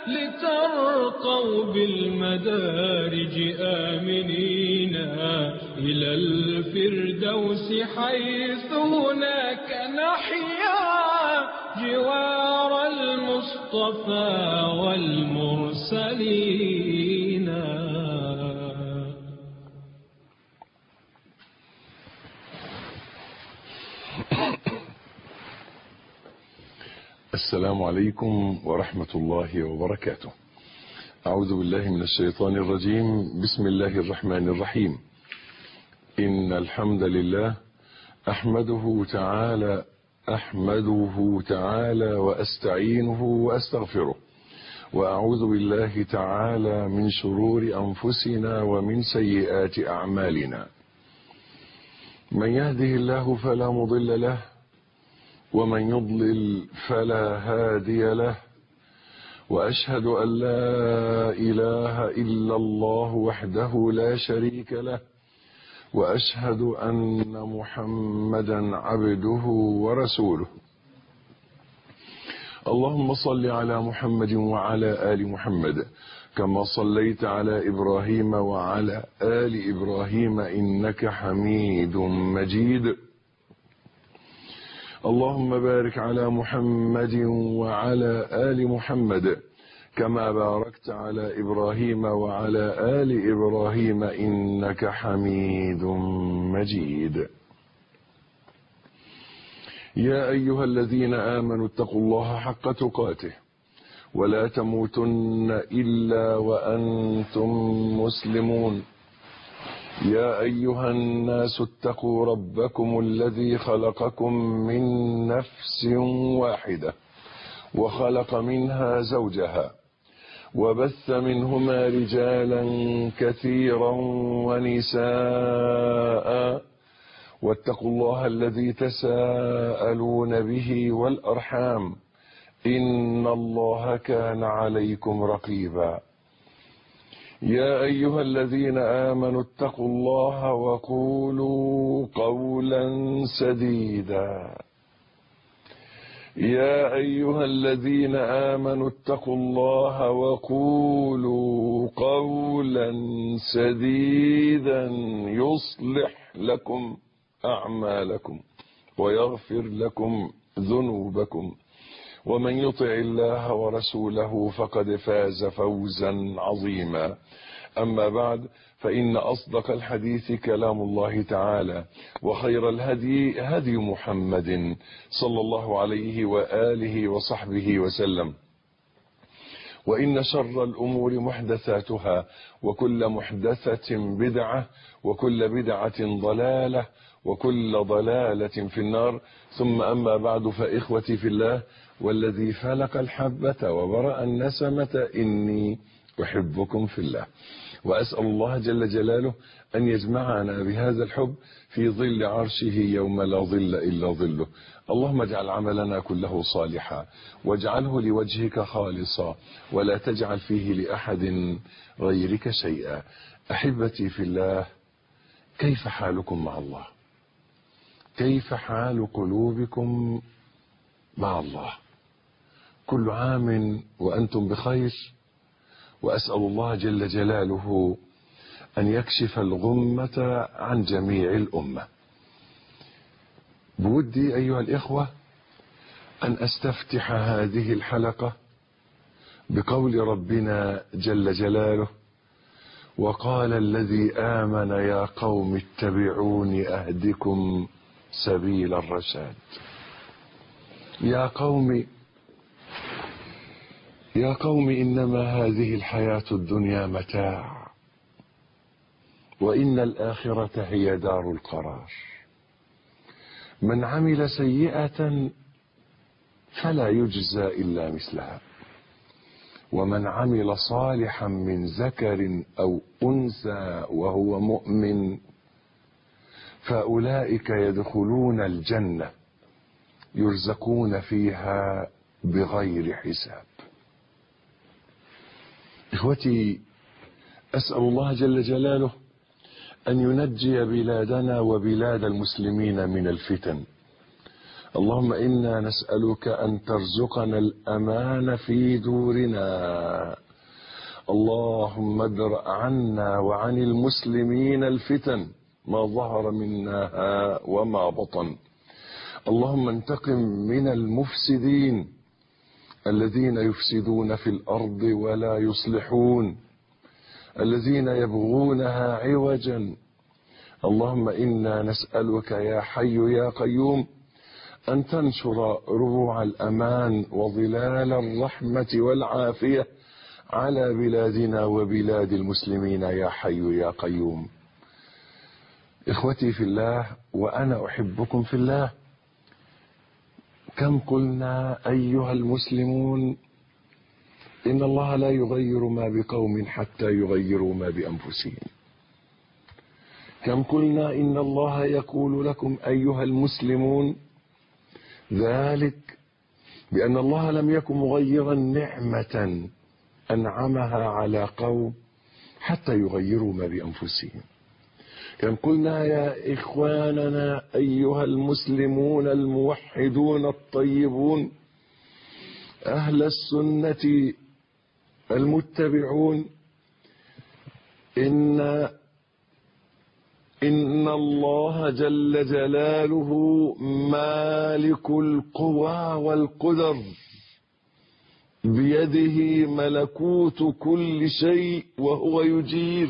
لترقوا بالمدارج آمنين إلى الفردوس حيث هناك نحيا جوار المصطفى والمرسلين. السلام عليكم ورحمة الله وبركاته. أعوذ بالله من الشيطان الرجيم. بسم الله الرحمن الرحيم. إن الحمد لله أحمده تعالى وأستعينه وأستغفره، وأعوذ بالله تعالى من شرور أنفسنا ومن سيئات أعمالنا. من يهده الله فلا مضل له، ومن يضلل فلا هادي له، وأشهد أن لا إله إلا الله وحده لا شريك له، وأشهد أن محمدا عبده ورسوله. اللهم صل على محمد وعلى آل محمد كما صليت على إبراهيم وعلى آل إبراهيم إنك حميد مجيد. اللهم بارك على محمد وعلى آل محمد كما باركت على إبراهيم وعلى آل إبراهيم إنك حميد مجيد. يا أيها الذين آمنوا اتقوا الله حق تقاته ولا تموتن إلا وأنتم مسلمون. يا أيها الناس اتقوا ربكم الذي خلقكم من نفس واحدة وخلق منها زوجها وبث منهما رجالا كثيرا ونساء، واتقوا الله الذي تساءلون به والأرحام إن الله كان عليكم رقيبا. يا أيها الذين آمنوا اتقوا الله وقولوا قولا سديدا. يا أيها الذين آمنوا اتقوا الله وقولوا قولا سديدا يصلح لكم أعمالكم ويغفر لكم ذنوبكم، ومن يطع الله ورسوله فقد فاز فوزا عظيما. أما بعد، فإن أصدق الحديث كلام الله تعالى، وخير الهدي هدي محمد صلى الله عليه وآله وصحبه وسلم، وإن شر الأمور محدثاتها، وكل محدثة بدعة، وكل بدعة ضلالة، وكل ضلالة في النار. ثم أما بعد، فإخوتي في الله والذي فلق الحبة وبرأ النسمة إني أحبكم في الله، وأسأل الله جل جلاله أن يجمعنا بهذا الحب في ظل عرشه يوم لا ظل إلا ظله. اللهم اجعل عملنا كله صالحا، واجعله لوجهك خالصا، ولا تجعل فيه لأحد غيرك شيئا. أحبتي في الله، كيف حالكم مع الله؟ كيف حال قلوبكم مع الله؟ كل عام وأنتم بخير، وأسأل الله جل جلاله أن يكشف الغمة عن جميع الأمة. بودي أيها الإخوة أن أستفتح هذه الحلقة بقول ربنا جل جلاله: وقال الذي آمن يا قوم اتبعوني أهدكم سبيل الرشاد. يا قوم إنما هذه الحياة الدنيا متاع، وإن الآخرة هي دار القرار. من عمل سيئة فلا يجزى إلا مثلها، ومن عمل صالحا من ذكر أو أنثى وهو مؤمن فأولئك يدخلون الجنة يرزقون فيها بغير حساب. إخوتي، أسأل الله جل جلاله أن ينجي بلادنا وبلاد المسلمين من الفتن. اللهم إنا نسألك أن ترزقنا الأمان في دورنا. اللهم ادرأ عنا وعن المسلمين الفتن ما ظهر منها وما بطن. اللهم انتقم من المفسدين الذين يفسدون في الأرض ولا يصلحون، الذين يبغونها عوجا. اللهم إنا نسألك يا حي يا قيوم أن تنشر ربوع الأمان وظلال الرحمة والعافية على بلادنا وبلاد المسلمين يا حي يا قيوم. إخوتي في الله وأنا أحبكم في الله، كم قلنا أيها المسلمون إن الله لا يغير ما بقوم حتى يغيروا ما بأنفسهم. كم قلنا إن الله يقول لكم أيها المسلمون ذلك بأن الله لم يكن مغيرا نعمة أنعمها على قوم حتى يغيروا ما بأنفسهم. كم قلنا يا إخواننا أيها المسلمون الموحدون الطيبون أهل السنة المتبعون إن الله جل جلاله مالك القوى والقدر، بيده ملكوت كل شيء وهو يجير.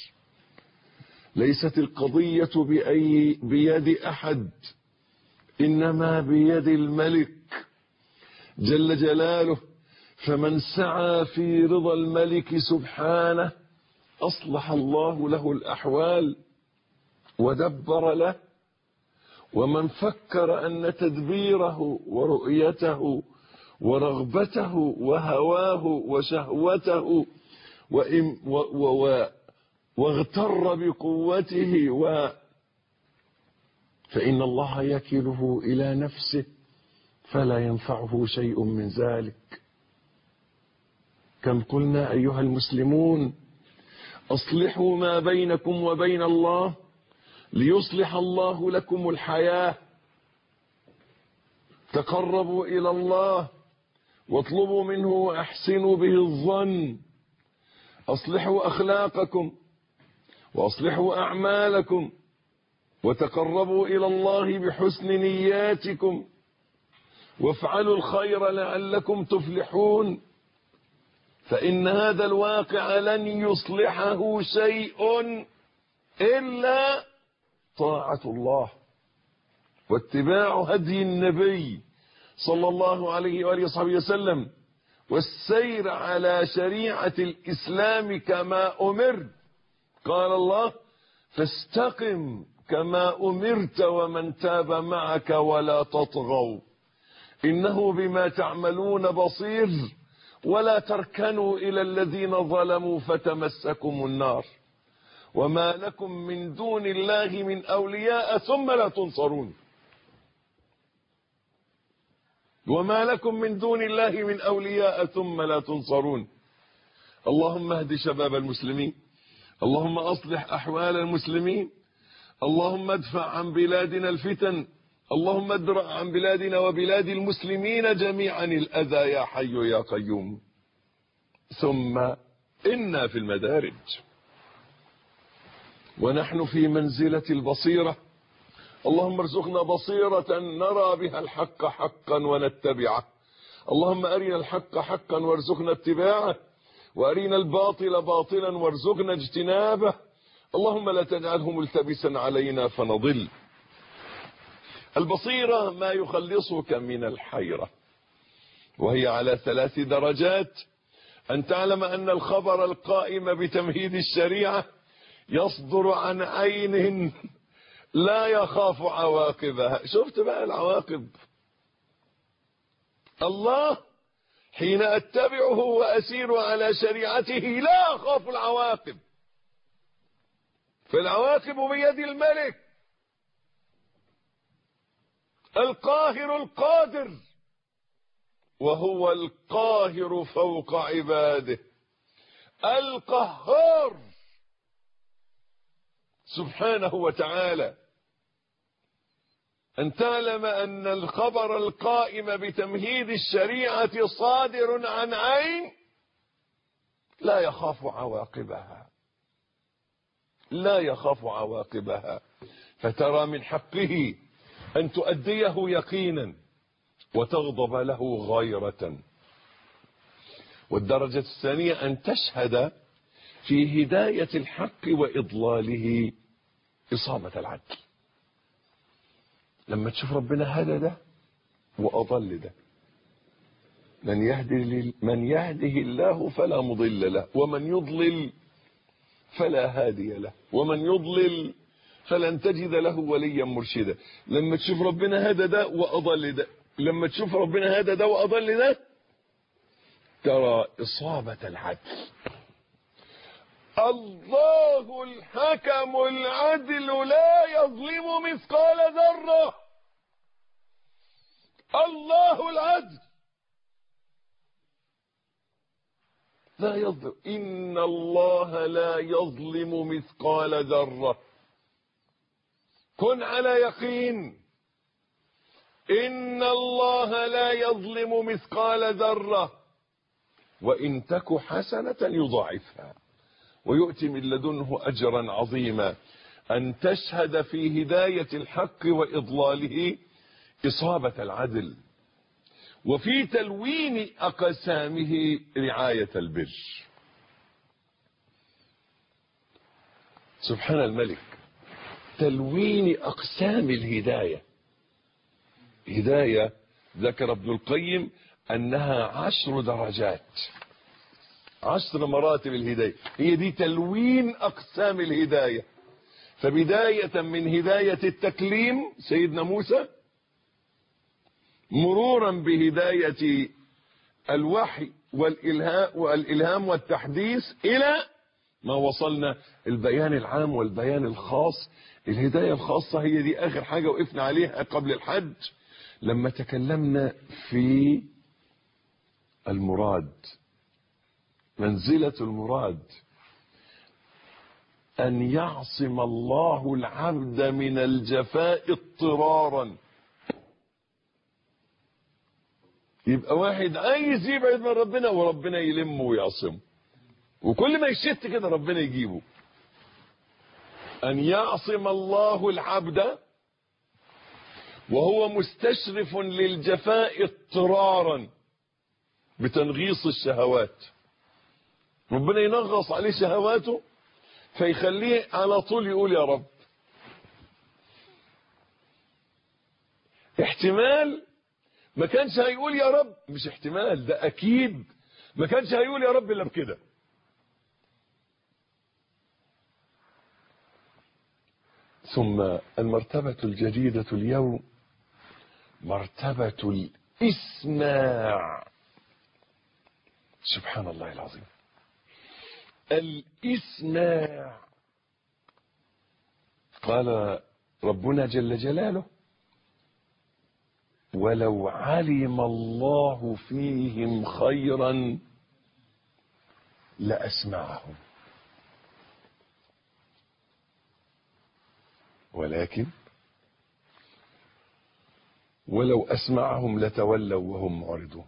ليست القضية بيد أحد، إنما بيد الملك جل جلاله. فمن سعى في رضا الملك سبحانه أصلح الله له الأحوال ودبر له. ومن فكر أن تدبيره ورؤيته ورغبته وهواه وشهوته واغتر بقوته فإن الله يكله إلى نفسه فلا ينفعه شيء من ذلك. كم قلنا أيها المسلمون أصلحوا ما بينكم وبين الله ليصلح الله لكم الحياة. تقربوا إلى الله واطلبوا منه وأحسنوا به الظن. أصلحوا أخلاقكم وأصلحوا أعمالكم وتقربوا إلى الله بحسن نياتكم وافعلوا الخير لعلكم تفلحون. فإن هذا الواقع لن يصلحه شيء إلا طاعة الله واتباع هدي النبي صلى الله عليه وآله وصحبه وسلم والسير على شريعة الإسلام كما أمر. قال الله فاستقم كما أمرت ومن تاب معك ولا تطغوا إنه بما تعملون بصير ولا تركنوا إلى الذين ظلموا فتمسكم النار وما لكم من دون الله من أولياء ثم لا تنصرون. وما لكم من دون الله من أولياء ثم لا تنصرون. اللهم اهد شباب المسلمين، اللهم أصلح أحوال المسلمين، اللهم ادفع عن بلادنا الفتن، اللهم ادرأ عن بلادنا وبلاد المسلمين جميعا الأذى يا حي يا قيوم. ثم إنا في المدارج ونحن في منزلة البصيرة. اللهم ارزقنا بصيرة نرى بها الحق حقا ونتبعه. اللهم أرنا الحق حقا وارزقنا اتباعه وأرنا الباطل باطلا وارزقنا اجتنابه. اللهم لا تجعله ملتبسا علينا فنضل. البصيرة ما يخلصك من الحيرة، وهي على 3 درجات. أن تعلم أن الخبر القائم بتمهيد الشريعة يصدر عن عين لا يخاف عواقبها. شفت بقى العواقب؟ الله حين أتبعه وأسير على شريعته لا أخاف العواقب، فالعواقب بيد الملك القاهر القادر، وهو القاهر فوق عباده القهار سبحانه وتعالى. أن تعلم أن الخبر القائم بتمهيد الشريعة صادر عن عين لا يخاف عواقبها، لا يخاف عواقبها، فترى من حقه أن تؤديه يقينا وتغضب له غيرة. والدرجة الثانية أن تشهد في هداية الحق وإضلاله إصابة العدل. لما تشوف ربنا هدى ده وأضل ده، من يهده الله فلا مضل له، ومن يضلل فلا هادي له، ومن يضلل فلن تجد له وليا مرشدا. لما تشوف ربنا هدى ده وأضل ده، لما تشوف ربنا هدى ده وأضل ده، ترى إصابة العدل. الله الحكم العدل لا يظلم مثقال ذرة. الله العدل لا يظلم. إن الله لا يظلم مثقال ذرة. كن على يقين إن الله لا يظلم مثقال ذرة، وإن تك حسنة يضاعفها ويؤتي من لدنه أجرا عظيما. أن تشهد في هداية الحق وإضلاله إصابة العدل، وفي تلوين أقسامه رعاية البر. سبحان الملك، تلوين أقسام الهداية. هداية ذكر ابن القيم أنها 10 درجات، 10 مراتب الهداية. هي دي تلوين أقسام الهداية. فبداية من هداية التكليم سيدنا موسى، مرورا بهداية الوحي والإلهام والتحديث، إلى ما وصلنا البيان العام والبيان الخاص. الهداية الخاصة هي دي آخر حاجة وقفنا عليها قبل الحج، لما تكلمنا في المراد، منزلة المراد أن يعصم الله العبد من الجفاء اضطرارا. يبقى واحد عايز يبعد من ربنا وربنا يلمه ويعصمه، وكل ما يشت كده ربنا يجيبه. أن يعصم الله العبد وهو مستشرف للجفاء اضطرارا بتنغيص الشهوات. ربنا ينغص عليه شهواته فيخليه على طول يقول يا رب. احتمال ما كانش هيقول يا رب، مش احتمال، ده اكيد ما كانش هيقول يا رب الا بكده. ثم المرتبة الجديدة اليوم مرتبة الإسماع. سبحان الله العظيم، الإسماع. قال ربنا جل جلاله: ولو علم الله فيهم خيرا لأسمعهم، ولكن ولو أسمعهم لتولوا وهم معرضون.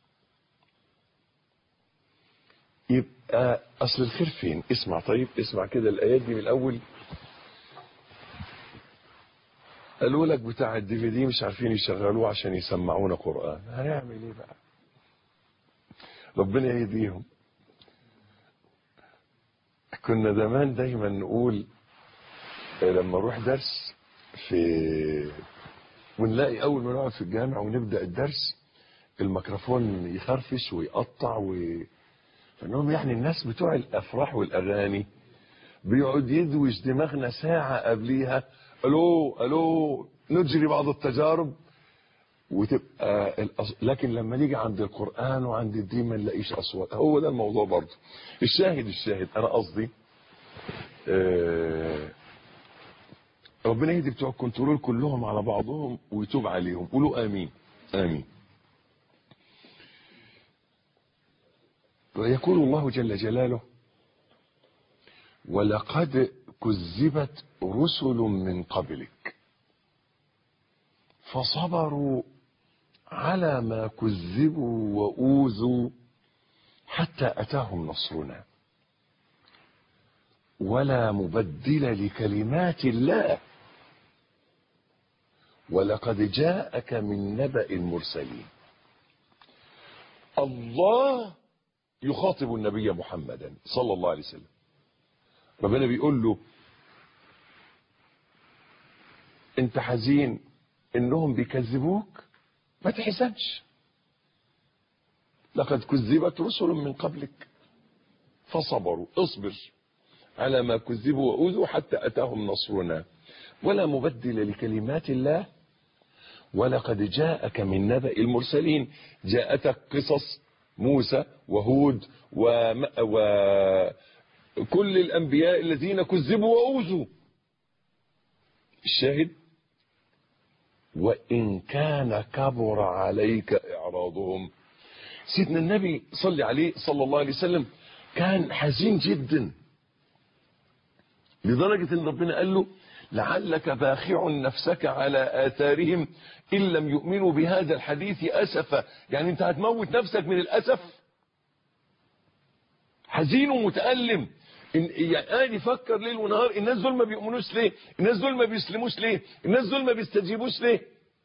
يبقى أصل الخير فين؟ اسمع. طيب اسمع كده الآيات دي من الأول. قالوا لك بتاع الDVD مش عارفين يشغلوه عشان يسمعونا قرآن، هنعمل ايه بقى؟ ربنا يهديهم. كنا زمان دايما نقول لما نروح درس ونلاقي اول ما نقعد في الجامع ونبدا الدرس الميكروفون يخرفش ويقطع فانهم يعني الناس بتوع الافراح والاغاني بيقعد يدوش دماغنا ساعه قبليها، الو نجري بعض التجارب وتبقى لكن لما نيجي عند القرآن وعند الدين ما نلاقيش اصوات. هو ده الموضوع برضه. الشاهد انا قصدي ربنا يهدي بتوع الكنترول كلهم على بعضهم ويتوب عليهم. قولوا امين امين. ويقول الله جل جلاله: ولقد كذبت رسل من قبلك. فصبروا على ما كذبوا وأوذوا حتى أتاهم نصرنا ولا مبدل لكلمات الله ولقد جاءك من نبأ المرسلين. الله يخاطب النبي محمدا صلى الله عليه وسلم. ربنا بيقول له انت حزين انهم بيكذبوك؟ ما تحزنش، لقد كذبت رسل من قبلك فصبروا، اصبر على ما كذبوا وأوذوا حتى أتاهم نصرنا ولا مبدل لكلمات الله ولقد جاءك من نبأ المرسلين. جاءتك قصص موسى وهود وكل الأنبياء الذين كذبوا وأوذوا. الشاهد وإن كان كبر عليك إعراضهم. سيدنا النبي صلى عليه صلى الله عليه وسلم كان حزين جدا لدرجة ان ربنا قال له لعلك باخع نفسك على آثارهم إن لم يؤمنوا بهذا الحديث أسفا. يعني انت هتموت نفسك من الأسف. حزين ومتألم، يعني يفكر ليل ونهار الناس دول ما بيؤمنوش ليه، الناس دول ما بيسلموش ليه، الناس دول ما بيستجيبوش ليه.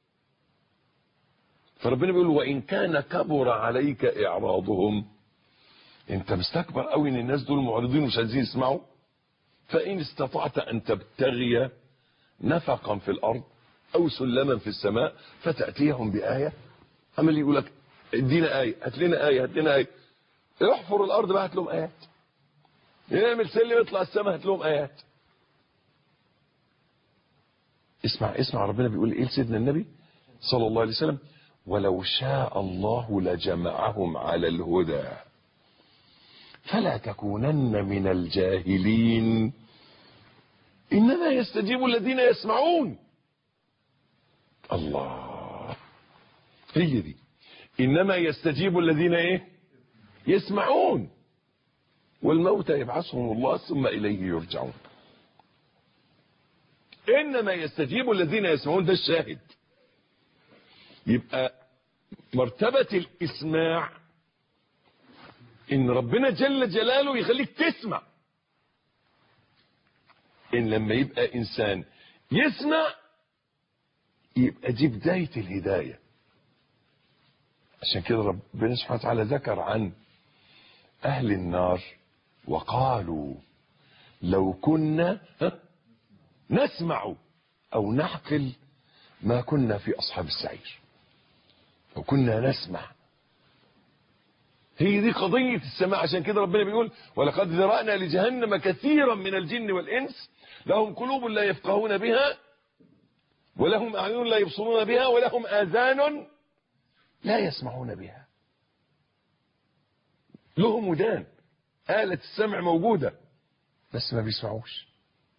فربنا بيقول وإن كان كبر عليك إعراضهم، انت مستكبر قوي ان الناس دول معرضين ومش عايزين يسمعوا. فإن استطعت أن تبتغي نفقا في الأرض أو سلما في السماء فتأتيهم بآية. عمال يقول لك ادينا آية، هات لنا آية، هات لنا آية. احفر الأرض بقى هات لهم آيات، يعمل سلم يطلع السماء هات لهم آيات. اسمع ربنا بيقول ايه لسيدنا النبي صلى الله عليه وسلم ولو شاء الله لجمعهم على الهدى فلا تكونن من الجاهلين إنما يستجيب الذين يسمعون. الله، هي دي إنما يستجيب الذين ايه؟ يسمعون والموتى يبعثهم الله ثم إليه يرجعون. إنما يستجيب الذين يسمعون، ده الشاهد. يبقى مرتبة الإسماع إن ربنا جل جلاله يخليك تسمع. إن لما يبقى إنسان يسمع يبقى دي بداية الهداية. عشان كده ربنا سبحانه وتعالى ذكر عن أهل النار وقالوا لو كنا نسمع أو نعقل ما كنا في أصحاب السعير. لو كنا نسمع، هي دي قضية السماع. عشان كده ربنا بيقول ولقد ذرأنا لجهنم كثيرا من الجن والإنس لهم قلوب لا يفقهون بها ولهم أعين لا يبصرون بها ولهم آذان لا يسمعون بها. لهم ودان، آلة السمع موجودة بس ما بيسمعوش.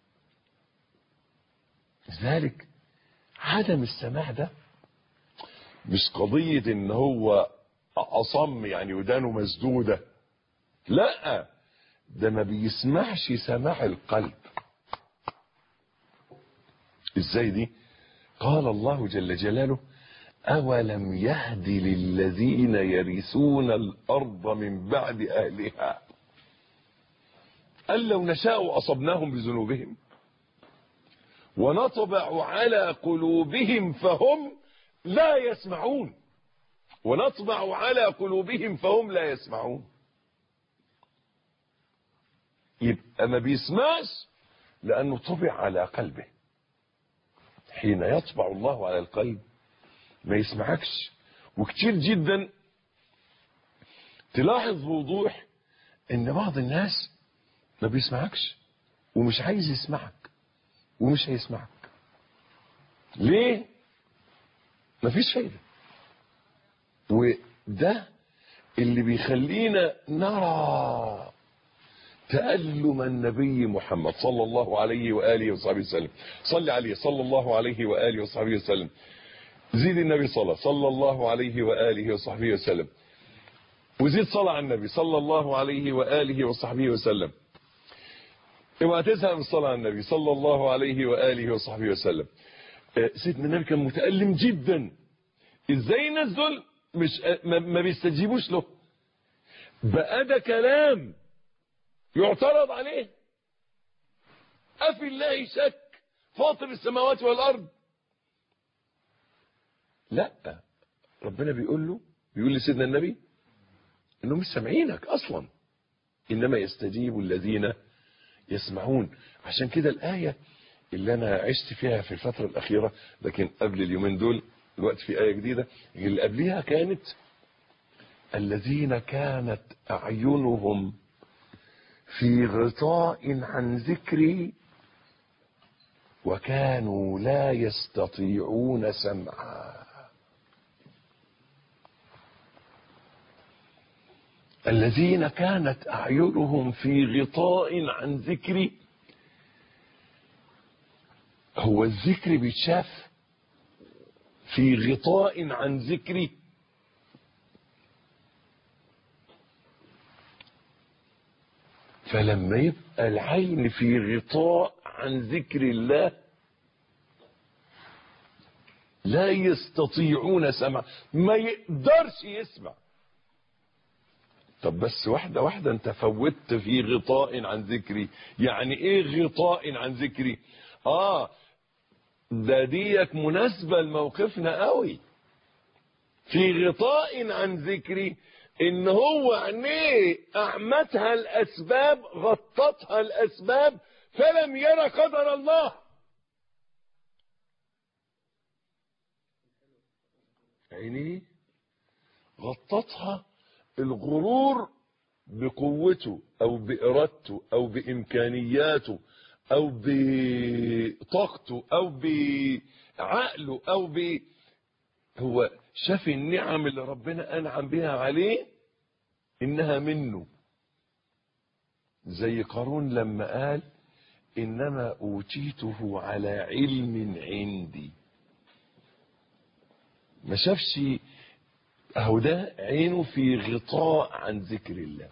لذلك عدم السماع ده مش قضية ان هو أصم يعني ودانه مسدودة، لا، ده ما بيسمعش سماع القلب. ازاي دي؟ قال الله جل جلاله أولم يهد للذين يرثون الأرض من بعد أهلها أن لو نشاء أصبناهم بذنوبهم ونطبع على قلوبهم فهم لا يسمعون. ونطبع على قلوبهم فهم لا يسمعون. يبقى ما بيسمعش لأنه طبع على قلبه. حين يطبع الله على القلب ما يسمعكش. وكتير جدا تلاحظ بوضوح ان بعض الناس ما بيسمعكش ومش عايز يسمعك ومش هيسمعك. ليه؟ مفيش فايدة. وده اللي بيخلينا نرى تألم النبي محمد صلى الله عليه وآله وصحبه وسلم. صلي عليه صلى الله عليه وآله وصحبه وسلم. زيد النبي صلى الله عليه وآله وصحبه وسلم. وزيد صلاة على النبي صلى الله عليه وآله وصحبه وسلم. اوعى تزهق من الصلاة على النبي صلى الله عليه وآله وصحبه وسلم. سيدنا النبي كان متألم جدا. ازاي الناس دول مش ما بيستجيبوش له؟ بقى ده كلام يعترض عليه؟ أفي الله شك فاطر السماوات والأرض؟ لا، ربنا بيقول لسيدنا النبي انهم مش سامعينك اصلا، انما يستجيب الذين يسمعون. عشان كده الآية اللي انا عشت فيها في الفترة الأخيرة، لكن قبل اليومين دول الوقت في آية جديدة اللي قبلها كانت الذين كانت أعينهم في غطاء عن ذكري وكانوا لا يستطيعون سمعا. الذين كانت أعينهم في غطاء عن ذكري، هو الذكر بيتشاف في غطاء عن ذكري؟ فلما يبقى العين في غطاء عن ذكر الله لا يستطيعون سمع، ما يقدرش يسمع. طب بس واحدة واحدة، انت فوتت في غطاء عن ذكري، يعني ايه غطاء عن ذكري؟ ده ديك مناسبة لموقفنا قوي. في غطاء عن ذكري ان هو عينيه اعمتها الاسباب، غطتها الاسباب فلم يرى قدر الله. عينيه غطتها الغرور بقوته او بارادته او بامكانياته او بطاقته او بعقله او هو شاف النعم اللي ربنا انعم بها عليه انها منه. زي قارون لما قال انما اوتيته على علم عندي، ما شافش اهو ده عينه في غطاء عن ذكر الله،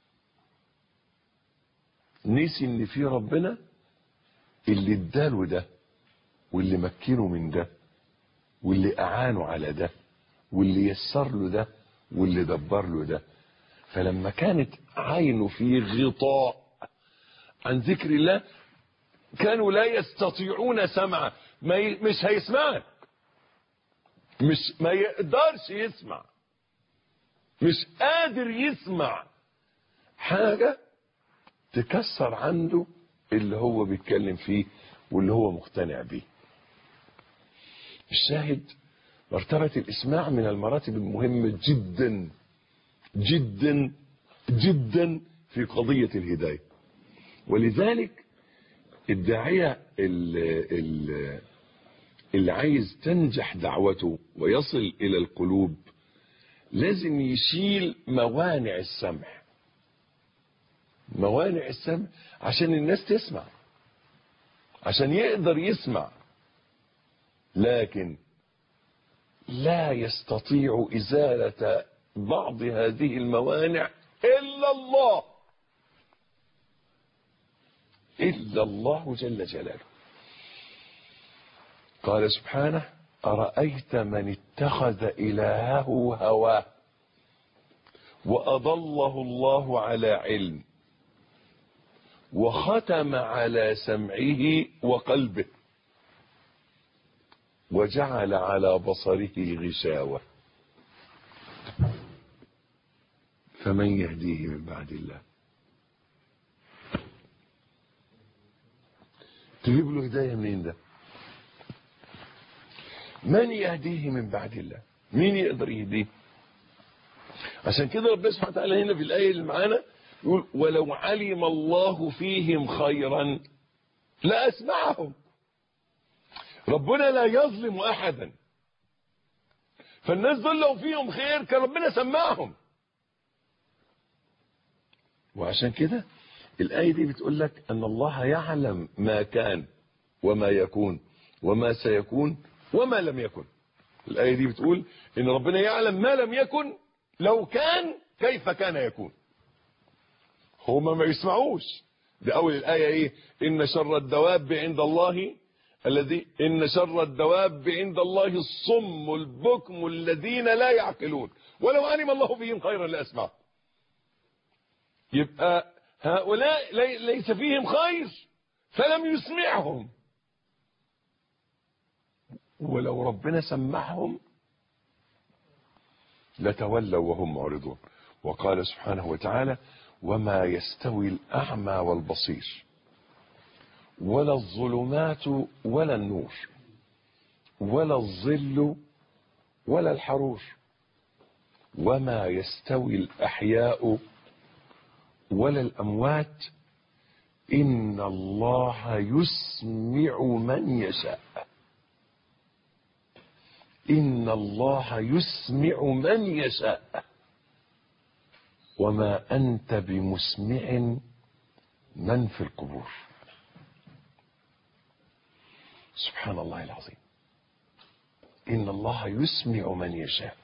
نسي ان في ربنا اللي اداله ده واللي مكنه من ده واللي اعانه على ده واللي يسر له ده واللي دبر له ده. فلما كانت عينه في غطاء عن ذكر الله كانوا لا يستطيعون سمعه. مش هيسمعك، ما يقدرش يسمع، مش قادر يسمع حاجة تكسر عنده اللي هو بيتكلم فيه واللي هو مقتنع بيه. الشاهد مرتبة الإسماع من المراتب المهمة جدا جدا جدا في قضية الهداية. ولذلك الداعية اللي عايز تنجح دعوته ويصل إلى القلوب لازم يشيل موانع السمع. موانع السمع عشان الناس تسمع، عشان يقدر يسمع، لكن لا يستطيع إزالة بعض هذه الموانع إلا الله جل جلاله. قال سبحانه: أرأيت من اتخذ إلهه هواه وأضله الله على علم وختم على سمعه وقلبه وجعل على بصره غشاوة فمن يهديه من بعد الله؟ تجيب له هداية منين ده؟ من يهديه من بعد الله؟ مين يقدر يهديه؟ عشان كده ربنا سبحانه وتعالى هنا في الآية اللي معانا يقول: ولو علم الله فيهم خيرا لأسمعهم. ربنا لا يظلم أحدا، فالناس دول لو فيهم خير كان ربنا سمعهم. وعشان كده الآية دي بتقول لك أن الله يعلم ما كان وما يكون وما سيكون وما لم يكن. الآية دي بتقول إن ربنا يعلم ما لم يكن، لو كان كيف كان يكون. هما ما يسمعوش. ده أول الآية إيه؟ إن شر الدواب عند الله الذي إن شر الدواب عند الله الصم البكم الذين لا يعقلون ولو علم الله فيهم خيرا لأسمعهم. يبقى هؤلاء ليس فيهم خير فلم يسمعهم، ولو ربنا سمعهم لتولوا وهم معرضون. وقال سبحانه وتعالى: وما يستوي الأعمى والبصير ولا الظلمات ولا النور ولا الظل ولا الحرور وما يستوي الأحياء ولا الأموات إن الله يسمع من يشاء. إن الله يسمع من يشاء وما أنت بمسمع من في القبور. سبحان الله العظيم. إن الله يسمع من يشاء.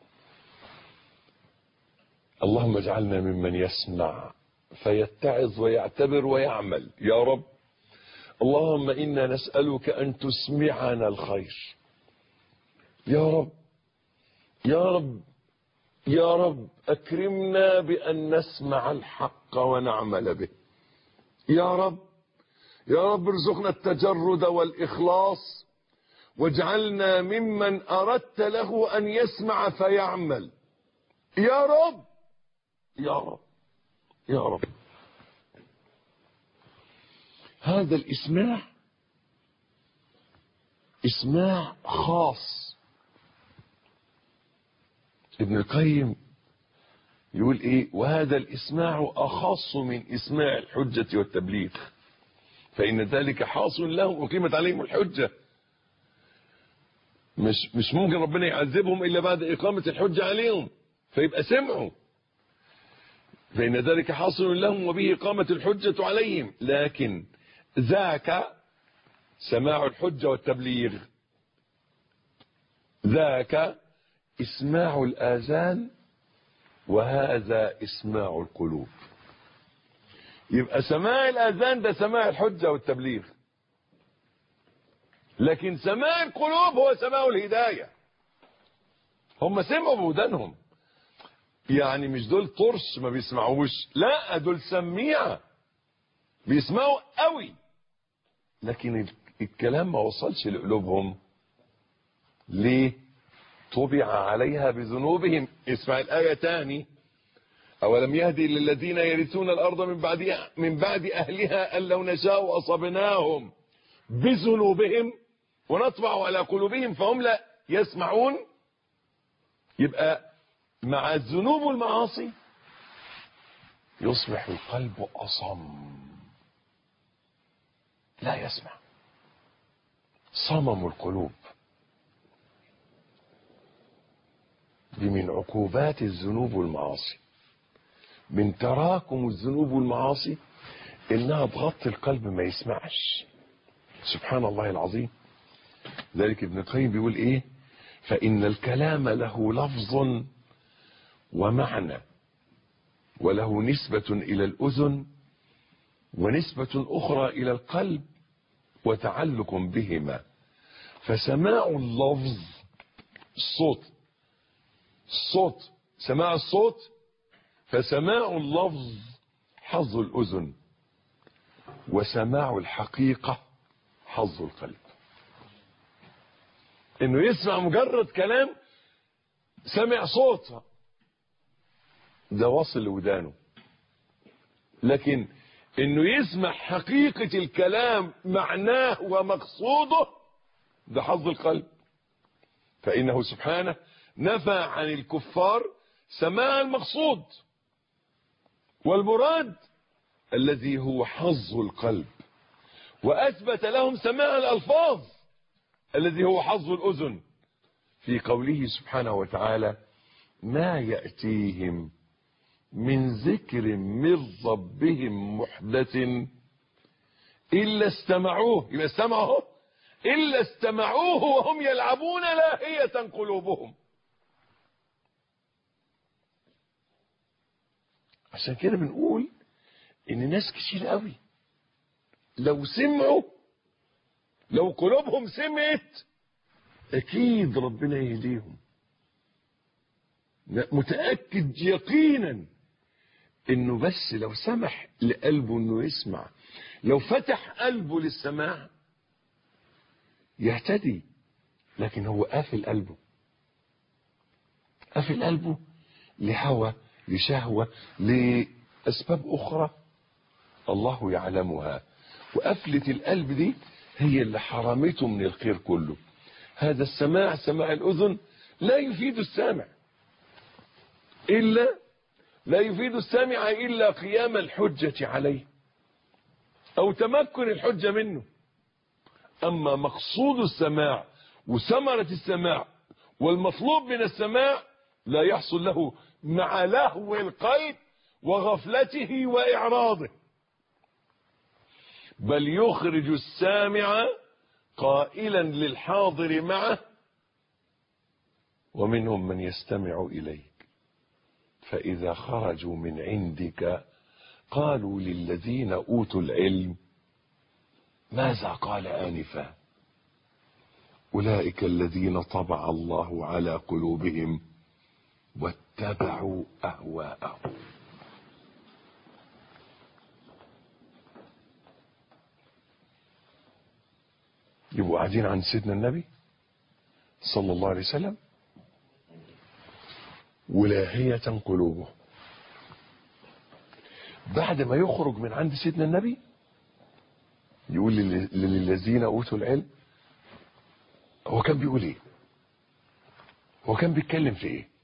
اللهم اجعلنا ممن يسمع فيتعظ ويعتبر ويعمل يا رب. اللهم إنا نسألك أن تسمعنا الخير يا رب. يا رب يا رب أكرمنا بأن نسمع الحق ونعمل به يا رب. يا رب ارزقنا التجرد والإخلاص واجعلنا ممن أردت له أن يسمع فيعمل يا رب يا رب يا رب. هذا الإسماع إسماع خاص. ابن القيم يقول إيه؟ وهذا الإسماع أخص من إسماع الحجة والتبليغ فإن ذلك حاصل لهم وقيمت عليهم الحجة. مش ممكن ربنا يعذبهم إلا بعد إقامة الحجة عليهم فيبقى سمعوا، فإن ذلك حاصل لهم وبه إقامة الحجة عليهم. لكن ذاك سماع الحجة والتبليغ، ذاك إسماع الآذان وهذا إسماع القلوب. يبقى سماع الآذان ده سماع الحجة والتبليغ، لكن سماع القلوب هو سماع الهداية. هم سمعوا بودانهم، يعني مش دول طرش ما بيسمعوش، لا دول سميعة بيسمعوا قوي، لكن الكلام ما وصلش لقلوبهم. ليه؟ طبع عليها بذنوبهم. اسمع الآية تاني: أولم يهدي للذين يرثون الأرض من بعد أهلها أن لو نشاء أصبناهم بذنوبهم ونطبع على قلوبهم فهم لا يسمعون. يبقى مع الذنوب والمعاصي يصبح القلب أصم لا يسمع. صمم القلوب. دي من عقوبات الذنوب والمعاصي، من تراكم الذنوب والمعاصي انها تغطي القلب ما يسمعش. سبحان الله العظيم. ذلك ابن القيم بيقول ايه؟ فإن الكلام له لفظ ومعنى وله نسبة إلى الأذن ونسبة أخرى إلى القلب وتعلق بهما. فسماع اللفظ الصوت سماع الصوت، فسماع اللفظ حظ الأذن وسماع الحقيقة حظ القلب. انه يسمع مجرد كلام، سمع صوت ده واصل لودانه، لكن انه يسمع حقيقة الكلام معناه ومقصوده ده حظ القلب. فإنه سبحانه نفى عن الكفار سماع المقصود والمراد الذي هو حظ القلب، وأثبت لهم سماع الألفاظ الذي هو حظ الأذن في قوله سبحانه وتعالى: ما يأتيهم من ذكر من ربهم محدث إلا استمعوه. يبقى استمعوا إلا استمعوه وهم يلعبون لاهية قلوبهم. عشان كده بنقول إن ناس كتير قوي لو سمعوا لو قلوبهم سمعت اكيد ربنا يهديهم. متأكد يقينا انه بس لو سمح لقلبه انه يسمع، لو فتح قلبه للسماع يهتدي. لكن هو قافل قلبه، قافل قلبه لهوى، لشهوة، لأسباب أخرى الله يعلمها. وقفلة القلب دي هي اللي حرمته من الخير كله. هذا السماع، سماع الأذن، لا يفيد السامع إلا قيام الحجة عليه أو تمكن الحجة منه. أما مقصود السماع وثمرة السماع والمطلوب من السماع لا يحصل له مع لهو القلب وغفلته وإعراضه، بل يخرج السامع قائلا للحاضر معه: ومنهم من يستمع إليك فإذا خرجوا من عندك قالوا للذين أوتوا العلم ماذا قال آنفا أولئك الذين طبع الله على قلوبهم واتبعوا أهواءهم. يبقوا قاعدين عن سيدنا النبي صلى الله عليه وسلم ولاهية قلوبه. بعد ما يخرج من عند سيدنا النبي يقول للذين أوتوا العلم. هو كان بيقول ايه؟ هو كان بيتكلم في ايه؟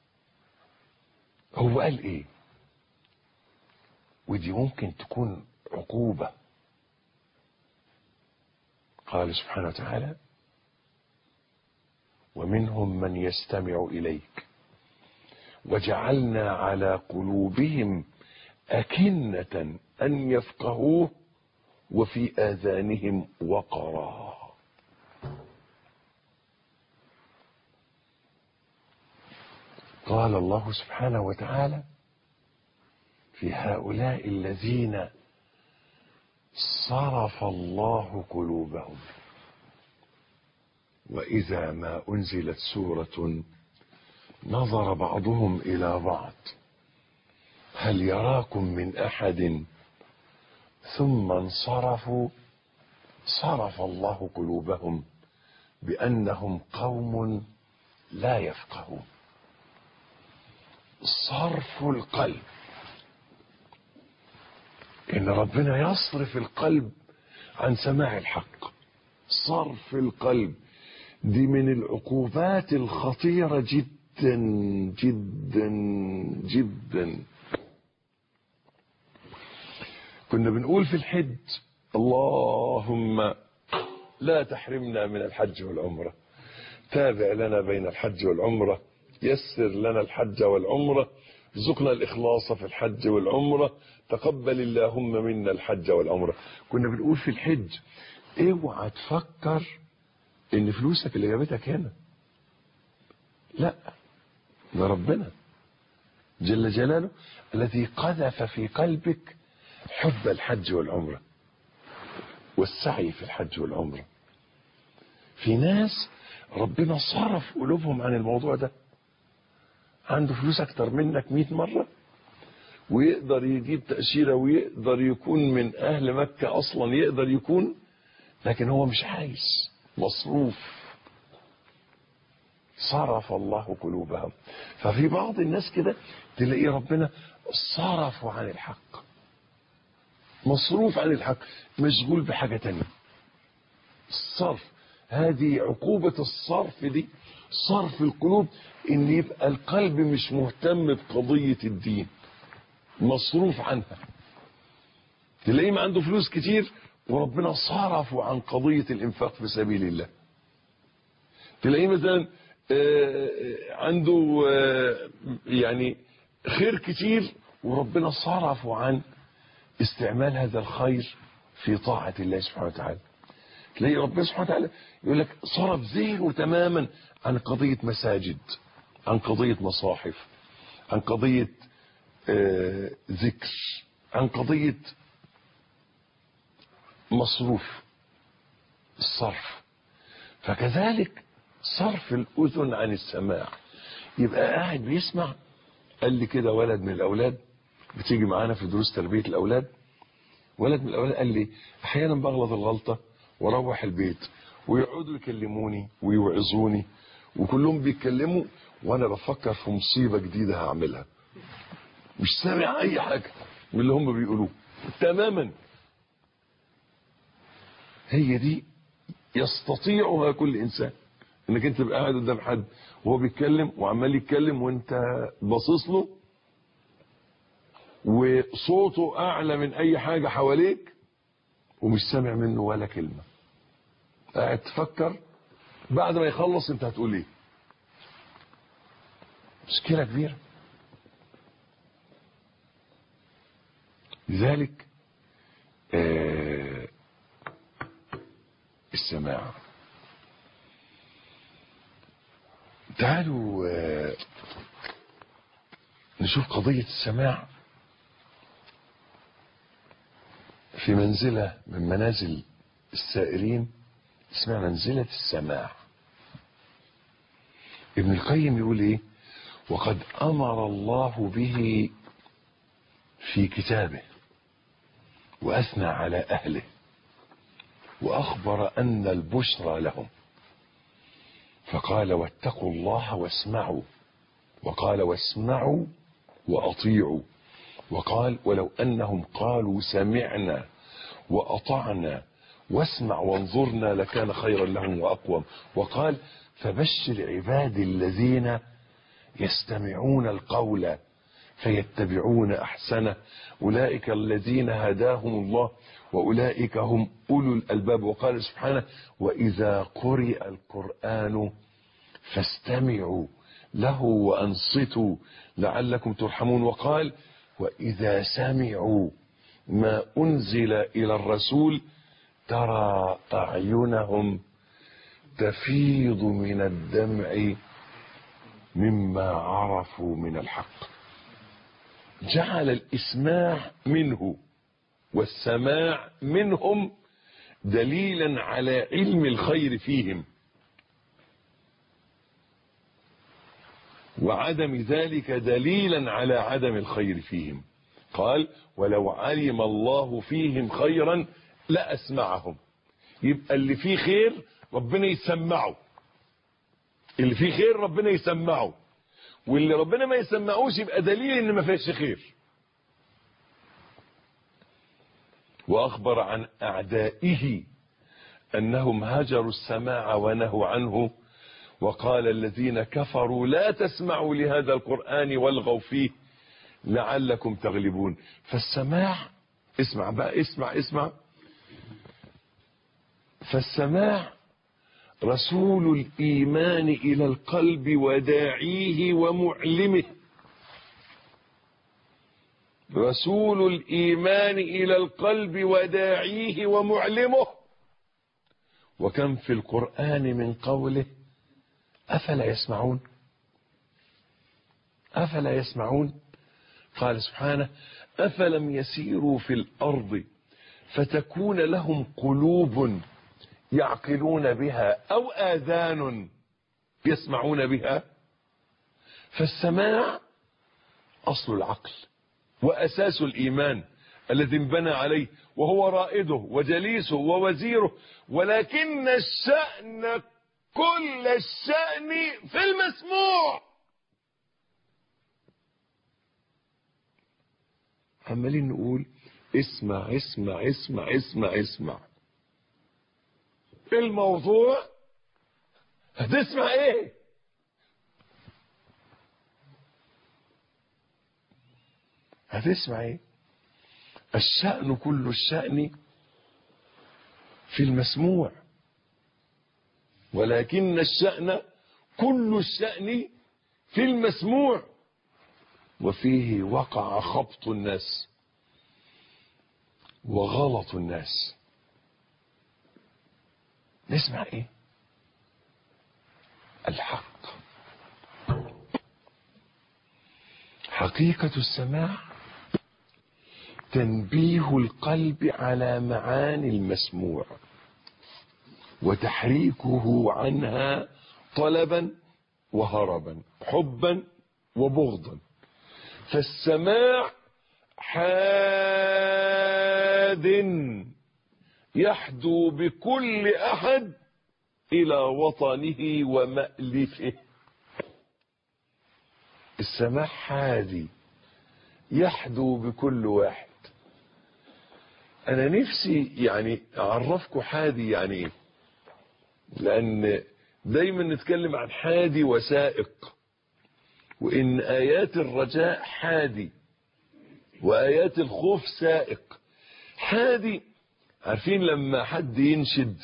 هو قال ايه؟ ودي ممكن تكون عقوبة. قال سبحانه وتعالى: ومنهم من يستمع إليك وجعلنا على قلوبهم أكنة أن يفقهوه وفي آذانهم وقرا. قال الله سبحانه وتعالى في هؤلاء الذين صرف الله قلوبهم وإذا ما أنزلت سورة نظر بعضهم إلى بعض هل يراكم من أحد ثم انصرفوا صرف الله قلوبهم بأنهم قوم لا يفقهون. صرف القلب، إن ربنا يصرف القلب عن سماع الحق. صرف القلب دي من العقوبات الخطيرة جدا جدا جدا. كنا بنقول في الحج: اللهم لا تحرمنا من الحج والعمرة، تابع لنا بين الحج والعمرة، يسر لنا الحج والعمرة، ارزقنا الإخلاص في الحج والعمرة، تقبل اللهم منا الحج والعمرة. كنا بنقول في الحج: اوعى تفكر ان فلوسك اللي جابتك هنا، لا، ده ربنا جل جلاله الذي قذف في قلبك حب الحج والعمرة والسعي في الحج والعمرة. في ناس ربنا صرف قلوبهم عن الموضوع ده، عنده فلوس اكتر منك 100 مرة ويقدر يجيب تأشيرة ويقدر يكون من اهل مكة اصلا، يقدر يكون، لكن هو مش عايز، مصروف. صرف الله قلوبهم. ففي بعض الناس كده تلاقي ربنا صرفوا عن الحق، مصروف عن الحق، مشغول بحاجة تانية. الصرف، هذه عقوبة الصرف دي، صرف القلوب، ان يبقى القلب مش مهتم بقضية الدين، مصروف عنها. تلاقيه ما عنده فلوس كتير وربنا صرفه عن قضية الانفاق في سبيل الله. تلاقيه مثلا عنده يعني خير كتير وربنا صرفه عن استعمال هذا الخير في طاعة الله سبحانه وتعالى. تلاقي ربنا سبحانه وتعالى يقول لك صرف ذهنه تماما عن قضية مساجد، عن قضية مصاحف، عن قضية ذكر، عن قضية مصروف. الصرف. فكذلك صرف الأذن عن السماع. يبقى قاعد بيسمع. قال لي كده ولد من الأولاد بتيجي معانا في دروس تربية الأولاد، ولد من الأولاد قال لي أحيانا بغلط الغلطة واروح البيت ويقعدوا يكلموني ويوعظوني وكلهم بيتكلموا وأنا بفكر في مصيبة جديدة هعملها، مش سامع أي حاجة من اللي هم بيقولوه تماما. هي دي يستطيعها كل إنسان، انك انت تبقى قاعد قدام حد وهو بيتكلم وعمال يتكلم وانت باصص له وصوته اعلى من اي حاجه حواليك ومش سامع منه ولا كلمه، قاعد تفكر بعد ما يخلص انت هتقول ايه. مشكله كبيره. لذلك السماع. تعالوا نشوف قضية السماع في منزلة من منازل السائرين اسمها منزلة السماع. ابن القيم يقول ايه؟ وقد امر الله به في كتابه واثنى على اهله واخبر ان البشرى لهم، فقال واتقوا الله واسمعوا، وقال واسمعوا واطيعوا، وقال ولو انهم قالوا سمعنا واطعنا واسمع وانظرنا لكان خيرا لهم واقوم، وقال فبشر عبادي الذين يستمعون القول فيتبعون احسنه اولئك الذين هداهم الله واولئك هم اولو الالباب. وقال سبحانه واذا قرئ القران فاستمعوا له وانصتوا لعلكم ترحمون. وقال واذا سمعوا ما انزل الى الرسول ترى اعينهم تفيض من الدمع مما عرفوا من الحق. جعل الاسماع منه والسماع منهم دليلا على علم الخير فيهم، وعدم ذلك دليلا على عدم الخير فيهم. قال ولو علم الله فيهم خيرا لأسمعهم. يبقى اللي فيه خير ربنا يسمعه، اللي فيه خير ربنا يسمعه، واللي ربنا ما يسمعوش يبقى دليل ان ما فيش خير. واخبر عن اعدائه انهم هجروا السماع ونهوا عنه، وقال الذين كفروا لا تسمعوا لهذا القرآن والغوا فيه لعلكم تغلبون. فالسماع، اسمع بقى، اسمع فالسماع رسول الإيمان إلى القلب وداعيه ومعلمه، رسول الإيمان إلى القلب وداعيه ومعلمه. وكم في القرآن من قوله أفلا يسمعون، أفلا يسمعون. قال سبحانه أفلم يسيروا في الأرض فتكون لهم قلوب يعقلون بها أو آذان يسمعون بها. فالسماع أصل العقل وأساس الإيمان الذي انبنى عليه، وهو رائده وجليسه ووزيره، ولكن الشأن كل الشأن في المسموع. عمالين نقول اسمع اسمع اسمع اسمع اسمع، الموضوع هتسمع ايه؟ هتسمع ايه؟ الشأن كل الشأن في المسموع، ولكن الشأن كل الشأن في المسموع، وفيه وقع خبط الناس وغلط الناس. نسمع ايه؟ الحق. حقيقة السماع تنبيه القلب على معاني المسموع وتحريكه عنها طلبا وهربا، حبا وبغضا. فالسماع حاد يحدو بكل أحد إلى وطنه ومألفه. السماع حادي يحدو بكل واحد. أنا نفسي يعني أعرفكم حادي يعني إيه، لأن دايما نتكلم عن حادي وسائق، وإن آيات الرجاء حادي وآيات الخوف سائق. حادي، عارفين لما حد ينشد،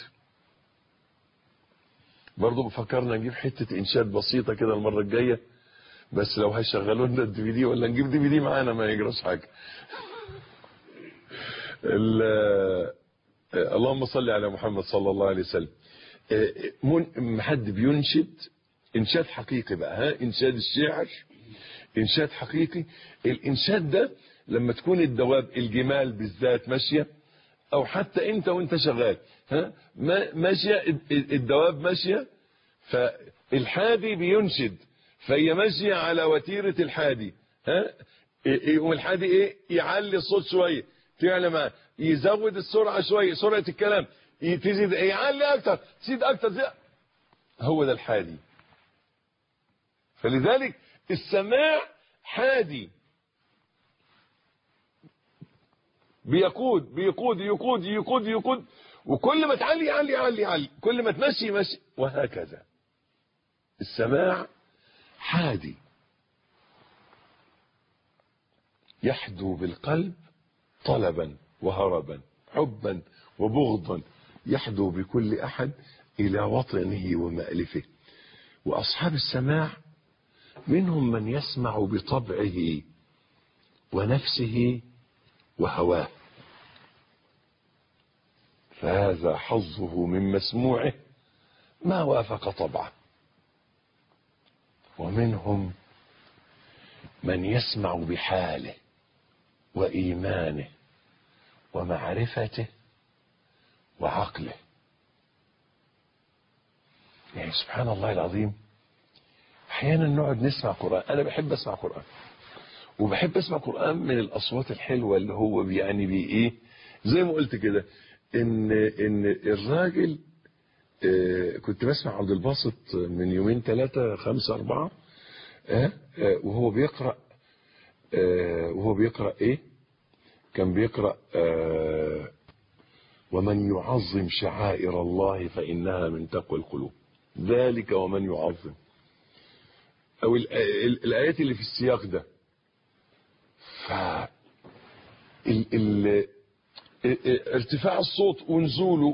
برضو بفكرنا نجيب حتة إنشاد بسيطة كده المرة الجاية، بس لو هيشغلوا لنا الدي في دي، ولا نجيب دي في دي معانا ما يجراش حاجة. اللهم صل على محمد صلى الله عليه وسلم. حد بينشد إنشاد حقيقي بقى، ها، إنشاد الشعر، إنشاد حقيقي. الإنشاد ده لما تكون الدواب، الجمال بالذات ماشية، أو حتى أنت وأنت شغال، ها، ماشية الدواب ماشية، فالحادي بينشد، فهي ماشية على وتيرة الحادي، ها، يقوم الحادي إيه، يعلي الصوت شوية، تعلى معاه، يزود السرعة شوية، سرعة الكلام تزيد، يعلي أكتر، تزيد أكتر، زي هو ده الحادي. فلذلك السماع حادي، بيقود بيقود يقود يقود يقود، وكل ما تعلي يعلي يعلي يعلي، كل ما تمشي مشي، وهكذا. السماع حادي يحدو بالقلب طلبا وهربا، حبا وبغضا، يحدو بكل أحد إلى وطنه ومألفه. وأصحاب السماع منهم من يسمع بطبعه ونفسه وهواه، فهذا حظه من مسموعه ما وافق طبعه. ومنهم من يسمع بحاله وإيمانه ومعرفته وعقله. يعني سبحان الله العظيم، احيانا نقعد نسمع قرآن. انا بحب اسمع قرآن، وبحب اسمع قرآن من الاصوات الحلوة اللي هو يعني ايه، زي ما قلت كده، ان الراجل، كنت بسمع عبد الباسط من يومين 3 5 4، وهو بيقرأ ايه، كان بيقرأ ومن يعظم شعائر الله فإنها من تقوى القلوب، ذلك ومن يعظم، او الآيات اللي في السياق ده. ارتفاع الصوت ونزوله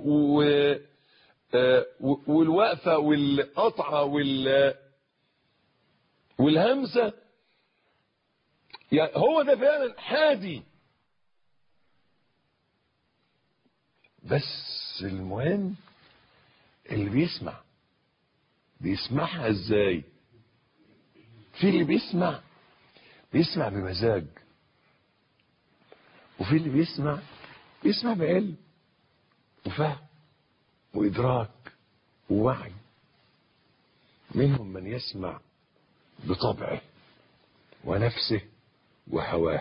والوقفة والقطعة والهمسة، يعني هو ده فعلا حادي. بس المهم اللي بيسمعها ازاي. في اللي بيسمع بمزاج، وفي اللي بيسمع بعلم وفهم وإدراك ووعي. منهم من يسمع بطبعه ونفسه وهواه،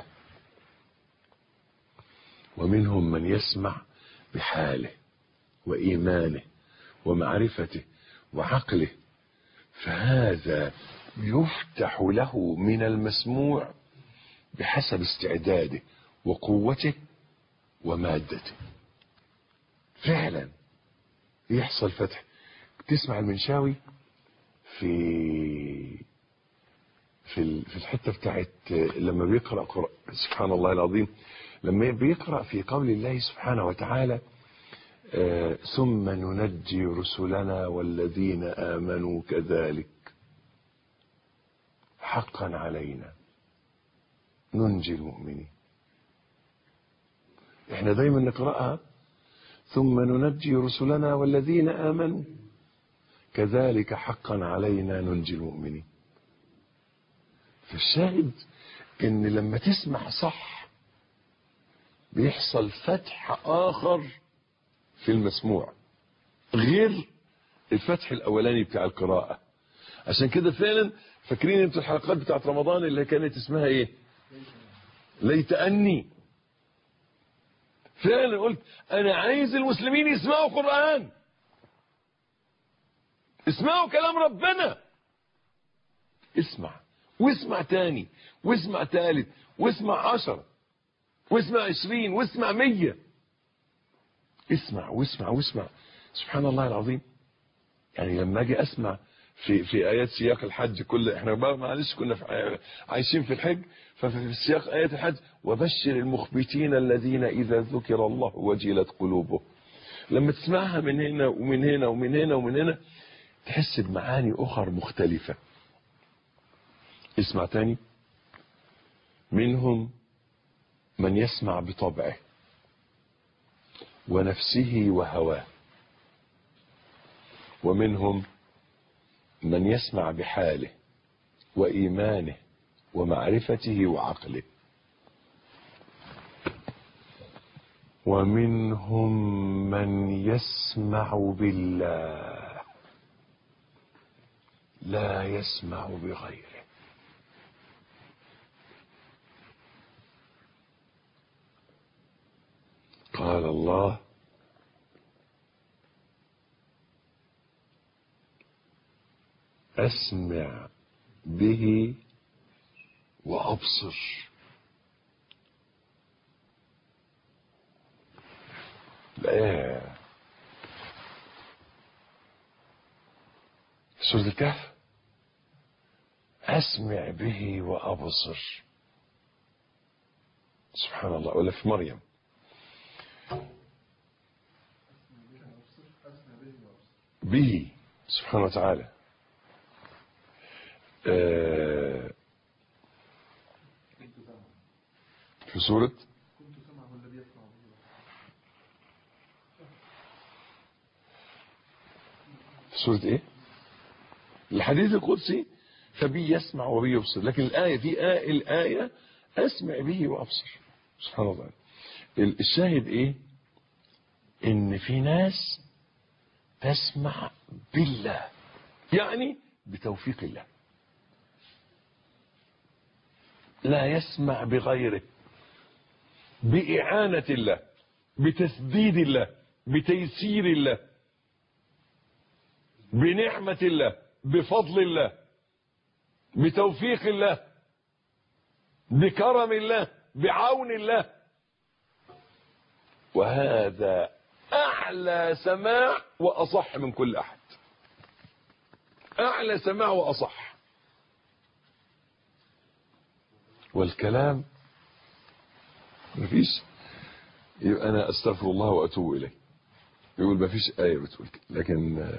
ومنهم من يسمع بحاله وإيمانه ومعرفته وعقله، فهذا يفتح له من المسموع بحسب استعداده وقوته ومادته. فعلا يحصل فتح. تسمع المنشاوي في الحتة بتاعت لما بيقرأ سبحان الله العظيم، لما بيقرأ في قول الله سبحانه وتعالى ثم ننجي رسلنا والذين آمنوا كذلك حقا علينا ننجي المؤمنين. احنا دايما نقرأها ثم ننجي رسلنا والذين آمنوا كذلك حقا علينا ننجي المؤمنين. فالشاهد ان لما تسمع صح بيحصل فتح آخر في المسموع. غير الفتح الاولاني بتاع القراءة. عشان كده فعلا فاكرين انتوا الحلقات بتاعت رمضان اللي كانت اسمها ايه؟ ليت اني. فعلا قلت انا عايز المسلمين يسمعوا قرآن، اسمعوا كلام ربنا. اسمع واسمع تاني واسمع تالت واسمع 10 واسمع 20 واسمع 100. اسمع واسمع واسمع. سبحان الله العظيم. يعني لما اجي اسمع في ايات سياق الحج، كل احنا بقى معلش كنا عايشين في الحج، ففي سياق ايات الحج وبشر المخبتين الذين اذا ذكر الله وجلت قلوبهم. لما تسمعها من هنا ومن هنا ومن هنا ومن هنا تحس بمعاني اخر مختلفة. اسمع تاني. منهم من يسمع بطبعه ونفسه وهواه، ومنهم من يسمع بحاله وإيمانه ومعرفته وعقله، ومنهم من يسمع بالله لا يسمع بغيره. قال الله: أسمع به وأبصر. لا، سورة الكهف أسمع به وأبصر. سبحان الله. ولا في مريم به سبحانه وتعالى. في سورة ايه؟ الحديث القدسي فبي يسمع وبي يبصر، لكن الآية دي الآية أسمع به وأبصر. سبحان الله. الشاهد ايه؟ ان في ناس تسمع بالله، يعني بتوفيق الله، لا يسمع بغيره، بإعانة الله، بتسديد الله، بتيسير الله، بنعمة الله، بفضل الله، بتوفيق الله، بكرم الله، بعون الله. وهذا أعلى سماع وأصح من كل أحد. أعلى سماع وأصح. والكلام مفيش. يبقى أنا أستغفر الله وأتوب إليه. يقول مفيش آية بتقول كده، لكن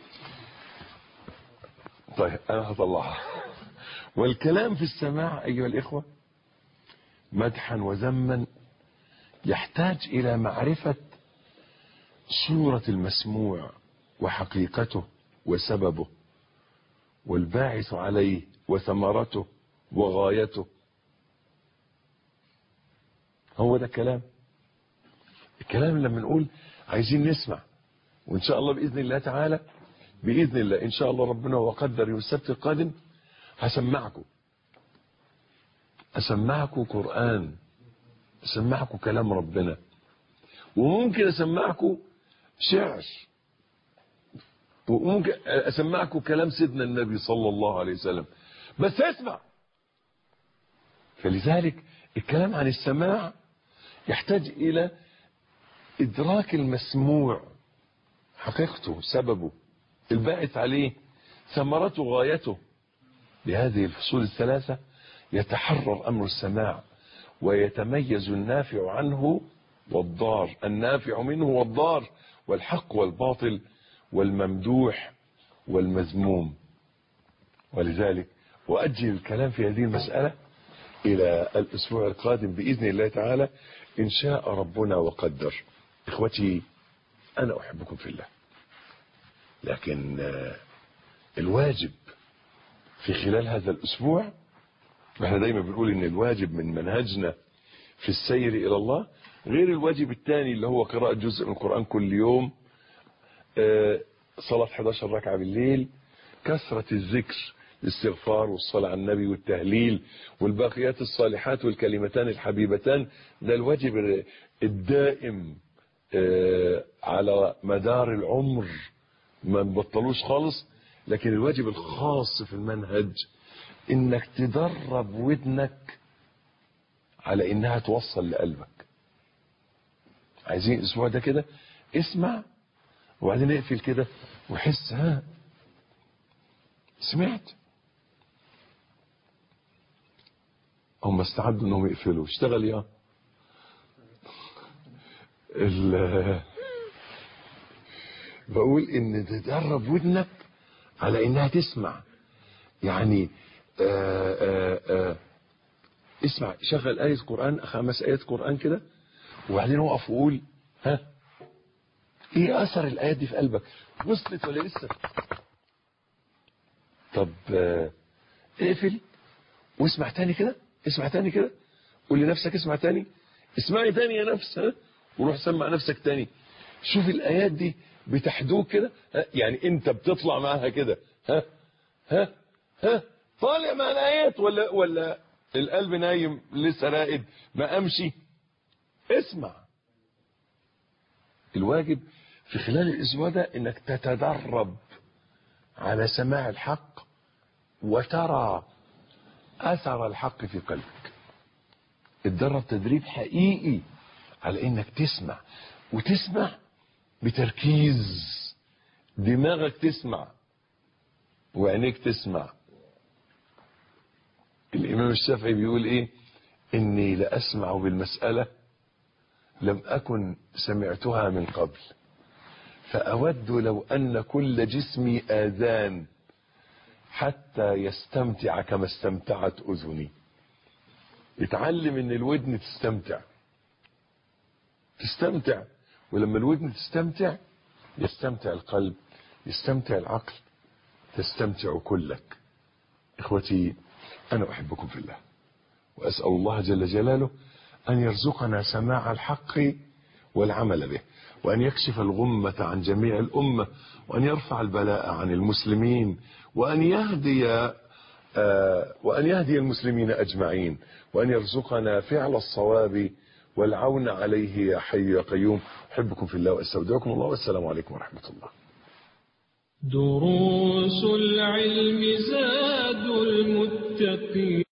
طيب أنا هطلعها. والكلام في السماع أيها الإخوة مدحا وذما يحتاج إلى معرفة صورة المسموع وحقيقته وسببه والباعث عليه وثمرته وغايته. هو ده الكلام. الكلام لما نقول عايزين نسمع، وإن شاء الله بإذن الله تعالى، بإذن الله إن شاء الله ربنا وقدر يوم السبت القادم أسمعكم قرآن، أسمعكم كلام ربنا، وممكن أسمعكم شعر، وممكن أسمعكم كلام سيدنا النبي صلى الله عليه وسلم، بس اسمع. فلذلك الكلام عن السماع يحتاج إلى إدراك المسموع، حقيقته، سببه، الباعث عليه، ثمرته، غايته. بهذه الفصول الثلاثة يتحرر أمر السماع ويتميز النافع عنه والضار، النافع منه والضار، والحق والباطل، والممدوح والمذموم. ولذلك وأجل الكلام في هذه المسألة إلى الأسبوع القادم بإذن الله تعالى إن شاء ربنا وقدر. إخوتي أنا أحبكم في الله، لكن الواجب في خلال هذا الأسبوع، احنا دايما بنقول إن الواجب من منهجنا في السير إلى الله غير الواجب الثاني اللي هو قراءة جزء من القرآن كل يوم صلاة 11 ركعة بالليل، كثرة الذكر، الاستغفار والصلاة على النبي والتهليل والباقيات الصالحات والكلمتان الحبيبتان. ده الواجب الدائم على مدار العمر، ما نبطلوش خالص. لكن الواجب الخاص في المنهج انك تدرب ودنك على انها توصل لقلبك. عايزين الاسبوع ده كده اسمع وبعدين اقفل كده وحس، ها سمعت. هم استعدوا انهم يقفلوا، اشتغل يا بقول ان تدرب ودنك على انها تسمع. يعني اسمع، شغل آية قرآن، 5 آيات قرآن كده، وبعدين وقف وقول ها ايه اثر الآيات دي في قلبك، وصلت ولا لسه؟ طب اقفل واسمع تاني كده، اسمع تاني كده، قول لنفسك اسمع تاني، اسمعي تاني يا نفس، ها، وروح سمع نفسك تاني. شوف الآيات دي بتحدوك كده، يعني انت بتطلع معاها كده، ها ها ها، طالع مع الآيات ولا القلب نايم لسه راقد ما امشي؟ اسمع. الواجب في خلال الاسبوع ده انك تتدرب على سماع الحق وترى اثر الحق في قلبك. اتدرب تدريب حقيقي على انك تسمع، وتسمع بتركيز، دماغك تسمع وعينيك تسمع. الامام الشافعي بيقول ايه؟ اني لاسمع بالمسألة لم اكن سمعتها من قبل، فاود لو ان كل جسمي اذان حتى يستمتع كما استمتعت اذني. اتعلم ان الودن تستمتع، ولما الودن تستمتع يستمتع القلب، يستمتع العقل، تستمتع كلك. اخوتي، انا احبكم في الله، واسأل الله جل جلاله ان يرزقنا سماع الحق والعمل به، وان يكشف الغمة عن جميع الامة، وان يرفع البلاء عن المسلمين، وان يهدي المسلمين اجمعين، وان يرزقنا فعل الصواب والعون عليه يا حي يا قيوم. احبكم في الله واستودعكم الله، والسلام عليكم ورحمة الله. دروس العلم زاد المتقين.